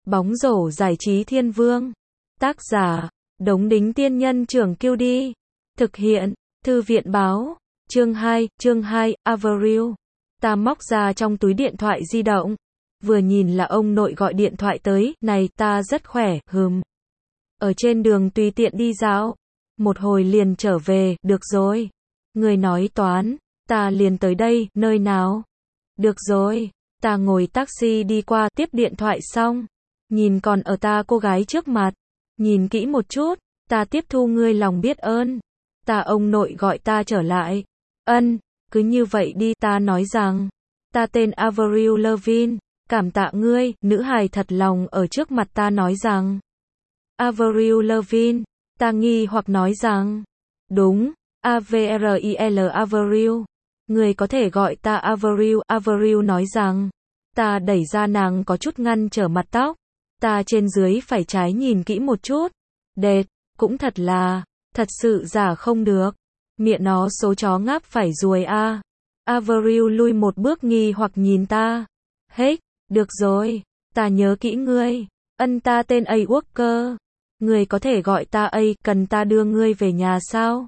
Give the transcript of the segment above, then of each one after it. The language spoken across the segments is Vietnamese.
Bóng rổ giải trí thiên vương. Tác giả, Đống Đính Tiên Nhân Trưởng Kiêu Đi. Thực hiện, Thư viện Báo. Chương 2, Avril. Ta móc ra trong túi điện thoại di động. Vừa nhìn là ông nội gọi điện thoại tới, này, ta rất khỏe, ở trên đường tùy tiện đi dạo. Một hồi liền trở về, được rồi. Người nói toán, ta liền tới đây, nơi nào? Được rồi, ta ngồi taxi đi qua, tiếp điện thoại xong. Nhìn còn ở ta cô gái trước mặt. Nhìn kỹ một chút, ta tiếp thu ngươi lòng biết ơn. Ông nội gọi ta trở lại. Cứ như vậy đi, ta nói rằng. Ta tên Avril Lavigne, cảm tạ ngươi, nữ hài thật lòng ở trước mặt ta nói rằng. Avril Lavigne, ta nghi hoặc nói rằng. Đúng, Avril Avril. Người có thể gọi ta Avril. Avril nói rằng. Ta đẩy ra nàng có chút ngăn trở mặt tóc. Ta trên dưới phải trái nhìn kỹ một chút. Đệt, cũng thật là, thật sự giả không được. Miệng nó số chó ngáp phải ruồi a. Avril lui một bước nghi hoặc nhìn ta. Hết, được rồi, ta nhớ kỹ ngươi. Ta tên A Walker. Ngươi có thể gọi ta A, cần ta đưa ngươi về nhà sao?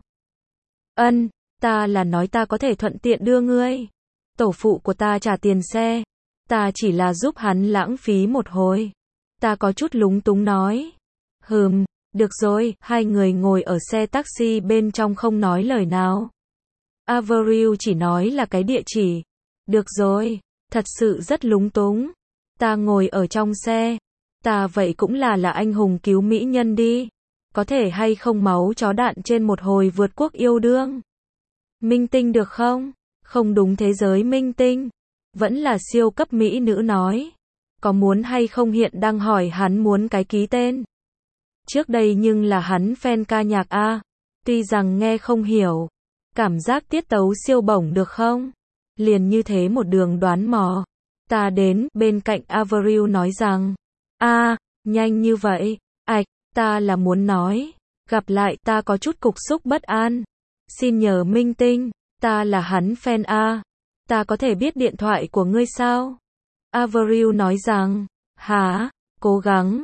Ta là nói ta có thể thuận tiện đưa ngươi. Tổ phụ của ta trả tiền xe. Ta chỉ là giúp hắn lãng phí một hồi. Ta có chút lúng túng nói. Được rồi, hai người ngồi ở xe taxi bên trong không nói lời nào. Avril chỉ nói là cái địa chỉ. Được rồi, thật sự rất lúng túng. Ta ngồi ở trong xe. Ta vậy cũng là anh hùng cứu mỹ nhân đi. Có thể hay không máu chó đạn trên một hồi vượt quốc yêu đương. Minh tinh được không? Không đúng thế giới minh tinh. Vẫn là siêu cấp mỹ nữ nói. Có muốn hay không hiện đang hỏi hắn muốn cái ký tên. Trước đây nhưng là hắn fan ca nhạc a. Tuy rằng nghe không hiểu. Cảm giác tiết tấu siêu bổng được không? Liền như thế một đường đoán mò. Ta đến bên cạnh Avril nói rằng. Nhanh như vậy. Ta là muốn nói. Gặp lại ta có chút cục xúc bất an. Xin nhờ minh tinh. Ta là hắn fan a. Ta có thể biết điện thoại của ngươi sao? Avril nói rằng. Hả? Cố gắng.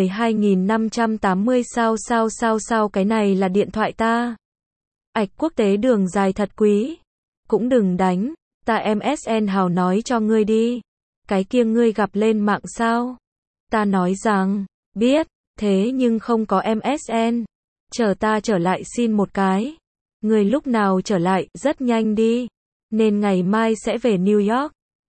12.580 sao cái này là điện thoại ta. Quốc tế đường dài thật quý. Cũng đừng đánh. Ta MSN hào nói cho ngươi đi. Cái kia ngươi gặp lên mạng sao? Ta nói rằng. Biết. Thế nhưng không có MSN. Chờ ta trở lại xin một cái. Ngươi lúc nào trở lại, rất nhanh đi. Nên ngày mai sẽ về New York.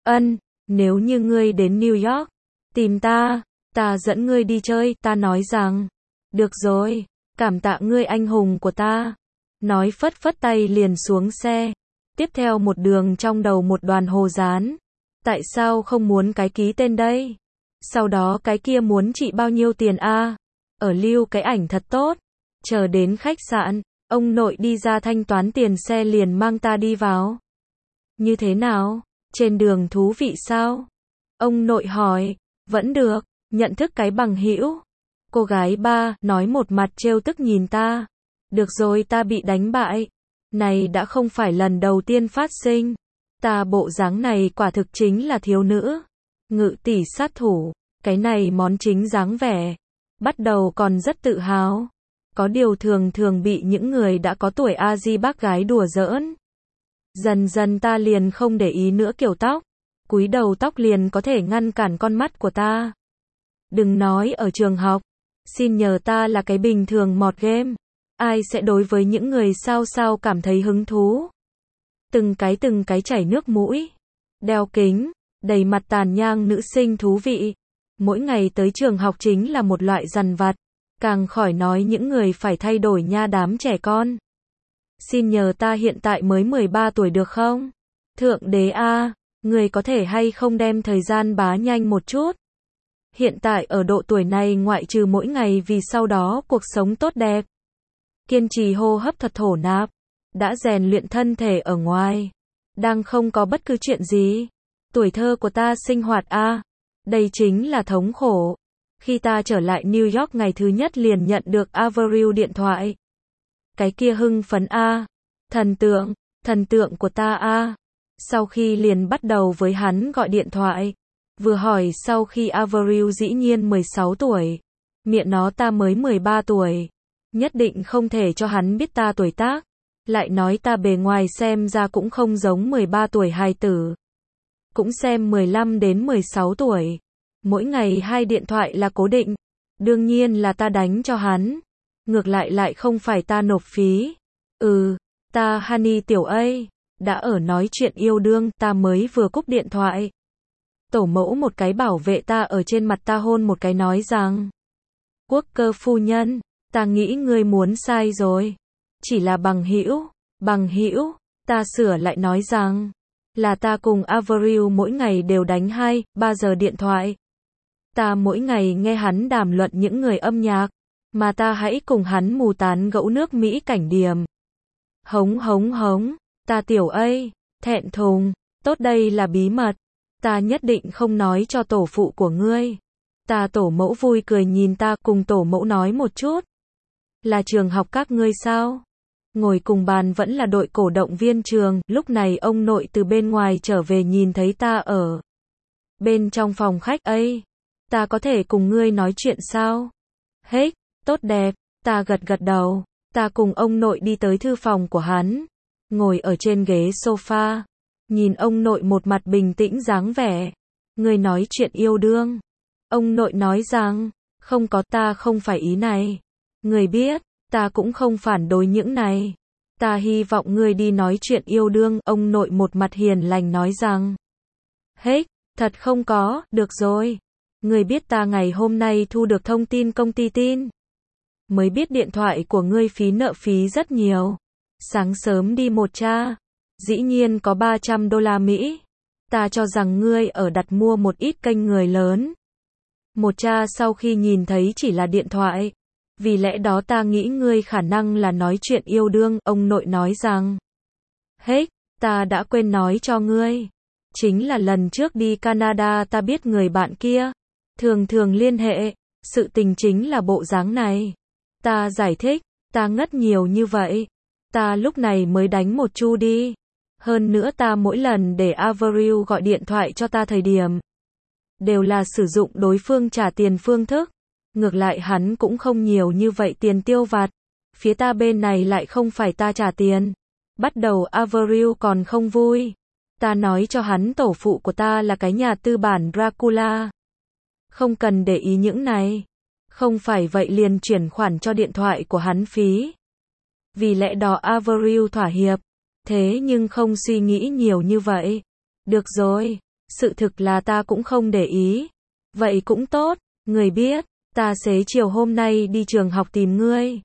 Nếu như ngươi đến New York, tìm ta dẫn ngươi đi chơi, ta nói rằng. Được rồi, cảm tạ ngươi anh hùng của ta. Nói phất phất tay liền xuống xe. Tiếp theo một đường trong đầu một đoàn hồ dán. Tại sao không muốn cái ký tên đây? Sau đó cái kia muốn trị bao nhiêu tiền a? Ở lưu cái ảnh thật tốt. Chờ đến khách sạn, ông nội đi ra thanh toán tiền xe liền mang ta đi vào. Như thế nào? Trên đường thú vị sao? Ông nội hỏi. Vẫn được, nhận thức cái bằng hữu. Cô gái ba, nói một mặt trêu tức nhìn ta. Được rồi, ta bị đánh bại. Này đã không phải lần đầu tiên phát sinh. Ta bộ dáng này quả thực chính là thiếu nữ. Ngự tỷ sát thủ. Cái này món chính dáng vẻ. Bắt đầu còn rất tự hào. Có điều thường thường bị những người đã có tuổi A-di bác gái đùa giỡn. Dần dần ta liền không để ý nữa kiểu tóc. Cúi đầu tóc liền có thể ngăn cản con mắt của ta. Đừng nói ở trường học. Xin nhờ ta là cái bình thường mọt game. Ai sẽ đối với những người sao cảm thấy hứng thú. Từng cái chảy nước mũi. Đeo kính. Đầy mặt tàn nhang nữ sinh thú vị. Mỗi ngày tới trường học chính là một loại dằn vặt. Càng khỏi nói những người phải thay đổi nha đám trẻ con. Xin nhờ ta hiện tại mới 13 tuổi được không? Thượng đế a, người có thể hay không đem thời gian bá nhanh một chút? Hiện tại ở độ tuổi này ngoại trừ mỗi ngày vì sau đó cuộc sống tốt đẹp. Kiên trì hô hấp thuật thổ nạp. Đã rèn luyện thân thể ở ngoài. Đang không có bất cứ chuyện gì. Tuổi thơ của ta sinh hoạt a. Đây chính là thống khổ. Khi ta trở lại New York ngày thứ nhất liền nhận được Avril điện thoại. Cái kia hưng phấn a. Thần tượng của ta a. Sau khi liền bắt đầu với hắn gọi điện thoại. Vừa hỏi sau khi Avril dĩ nhiên 16 tuổi. Miệng nó ta mới 13 tuổi. Nhất định không thể cho hắn biết ta tuổi tác. Lại nói ta bề ngoài xem ra cũng không giống 13 tuổi hài tử. Cũng xem 15 đến 16 tuổi. Mỗi ngày 2 điện thoại là cố định. Đương nhiên là ta đánh cho hắn. Ngược lại lại không phải ta nộp phí. Ta Honey tiểu A. Đã ở nói chuyện yêu đương, ta mới vừa cúp điện thoại. Tổ mẫu một cái bảo vệ ta ở trên mặt ta hôn một cái nói rằng. Quốc cơ phu nhân, ta nghĩ ngươi muốn sai rồi. Chỉ là bằng hữu, ta sửa lại nói rằng. Là ta cùng Avril mỗi ngày đều đánh 2-3 giờ điện thoại. Ta mỗi ngày nghe hắn đàm luận những người âm nhạc. Mà ta hãy cùng hắn mù tán gẫu nước Mỹ cảnh điểm. Hống, ta tiểu A, thẹn thùng, tốt đây là bí mật. Ta nhất định không nói cho tổ phụ của ngươi. Ta tổ mẫu vui cười nhìn ta cùng tổ mẫu nói một chút. Là trường học các ngươi sao? Ngồi cùng bàn vẫn là đội cổ động viên trường. Lúc này ông nội từ bên ngoài trở về nhìn thấy ta ở bên trong phòng khách ấy. Ta có thể cùng ngươi nói chuyện sao? Hết, tốt đẹp, ta gật đầu. Ta cùng ông nội đi tới thư phòng của hắn. Ngồi ở trên ghế sofa. Nhìn ông nội một mặt bình tĩnh dáng vẻ. Ngươi nói chuyện yêu đương. Ông nội nói rằng, không có, ta không phải ý này. Ngươi biết, ta cũng không phản đối những này. Ta hy vọng ngươi đi nói chuyện yêu đương. Ông nội một mặt hiền lành nói rằng. Hết, thật không có, được rồi. Ngươi biết ta ngày hôm nay thu được thông tin công ty tin. Mới biết điện thoại của ngươi phí nợ phí rất nhiều. Sáng sớm đi một tra. Dĩ nhiên có $300. Ta cho rằng ngươi ở đặt mua một ít kênh người lớn. Một tra sau khi nhìn thấy chỉ là điện thoại. Vì lẽ đó ta nghĩ ngươi khả năng là nói chuyện yêu đương. Ông nội nói rằng. Hết, ta đã quên nói cho ngươi. Chính là lần trước đi Canada ta biết người bạn kia. Thường liên hệ. Sự tình chính là bộ dáng này. Ta giải thích. Ta ngất nhiều như vậy. Ta lúc này mới đánh một chu đi. Hơn nữa ta mỗi lần để Avril gọi điện thoại cho ta thời điểm. Đều là sử dụng đối phương trả tiền phương thức. Ngược lại hắn cũng không nhiều như vậy tiền tiêu vặt. Phía ta bên này lại không phải ta trả tiền. Bắt đầu Avril còn không vui. Ta nói cho hắn tổ phụ của ta là cái nhà tư bản Dracula. Không cần để ý những này. Không phải vậy liền chuyển khoản cho điện thoại của hắn phí. Vì lẽ đó Avril thỏa hiệp. Thế nhưng không suy nghĩ nhiều như vậy. Được rồi. Sự thực là ta cũng không để ý. Vậy cũng tốt. Người biết. Ta xế chiều hôm nay đi trường học tìm ngươi.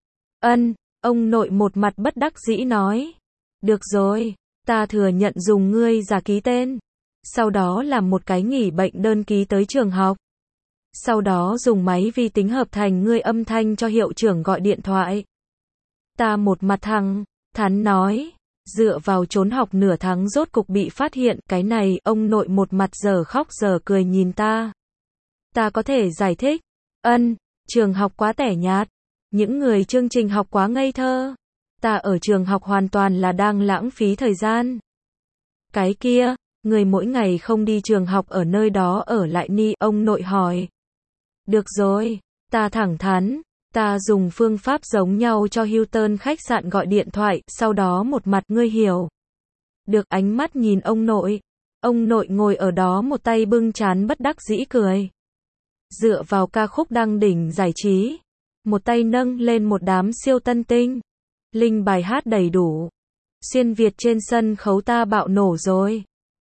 Ông nội một mặt bất đắc dĩ nói. Được rồi. Ta thừa nhận dùng ngươi giả ký tên. Sau đó làm một cái nghỉ bệnh đơn ký tới trường học. Sau đó dùng máy vi tính hợp thành ngươi âm thanh cho hiệu trưởng gọi điện thoại. Ta một mặt thẳng thắn nói. Dựa vào trốn học nửa tháng rốt cục bị phát hiện. Cái này ông nội một mặt giờ khóc giờ cười nhìn ta. Ta có thể giải thích. Trường học quá tẻ nhạt. Những người chương trình học quá ngây thơ. Ta ở trường học hoàn toàn là đang lãng phí thời gian. Cái kia, người mỗi ngày không đi trường học ở nơi đó ở lại ni, ông nội hỏi. Được rồi, ta thẳng thắn. Ta dùng phương pháp giống nhau cho Hilton khách sạn gọi điện thoại, sau đó một mặt ngươi hiểu. Được ánh mắt nhìn ông nội. Ông nội ngồi ở đó một tay bưng trán bất đắc dĩ cười. Dựa vào ca khúc đăng đỉnh giải trí. Một tay nâng lên một đám siêu tân tinh. Linh bài hát đầy đủ. Xuyên Việt trên sân khấu ta bạo nổ rồi.